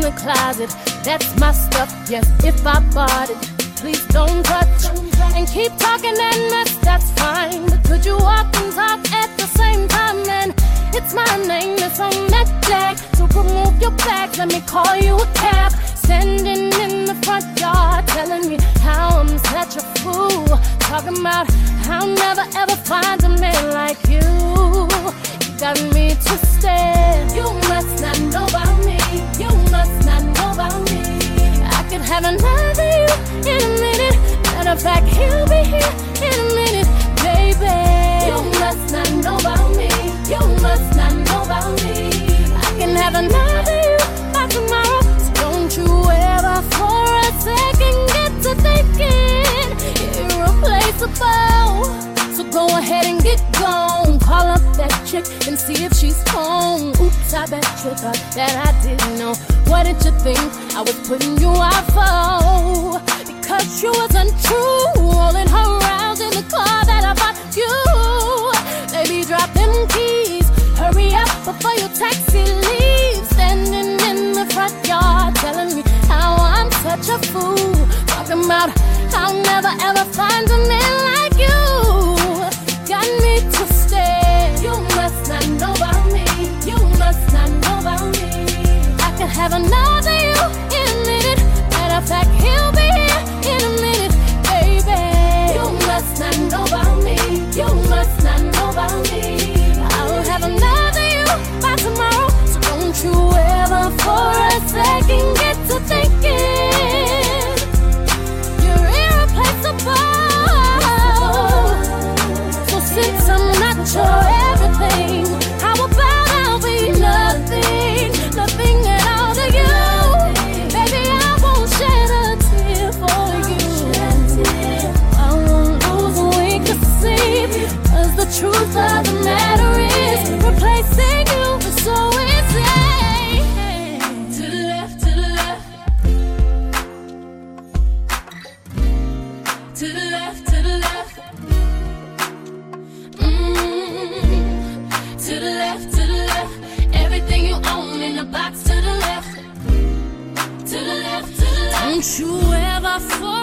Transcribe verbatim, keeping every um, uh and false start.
the closet. That's my stuff, yes, if I bought it. Please don't touch and keep talking that mess, that's fine. But could you walk and talk at the same time? Then it's my name that's on that tag. So remove your bags, let me call you a cab. Standing in the front yard, telling me how I'm such a fool. Talking about how I'll never ever find a man like you. You got me twisted. You must not know about me. You must not know about me. I could have another you in a minute. Matter of fact, he'll be here in a minute, baby. You must not know about me. You must not know about me. I can have another you by tomorrow. So don't you ever for a second get to thinking irreplaceable. So go ahead and get gone. Call up that chick and see if she's home. Oops, I bet you thought that I didn't know. What did you think I was putting you out for? Because you was untrue, rolling her around in the car that I bought you. Baby, drop them keys. Hurry up before your taxi leaves. Standing in the front yard, telling me how I'm such a fool. Talking about I'll never ever find a man like you. Got me twisted. You must not know about me. You must not know about me. I could have another you in a minute. Matter of fact, he'll be here in a minute, baby. You must not know about me. You must not know about me. I'll have another you by tomorrow. So don't you ever for a second get to thinking you're irreplaceable. So since I'm not your everything, how about I'll be nothing, nothing at all to you? Baby, I won't shed a tear for you. I won't lose a wink of sleep, 'cause the truth of the matter is replacing you is so easy. To the left, to the left. To the left, to the left. Mm-hmm. To the left, to the left. Everything you own in the box to the left. To the left, to the left. Don't you ever fall.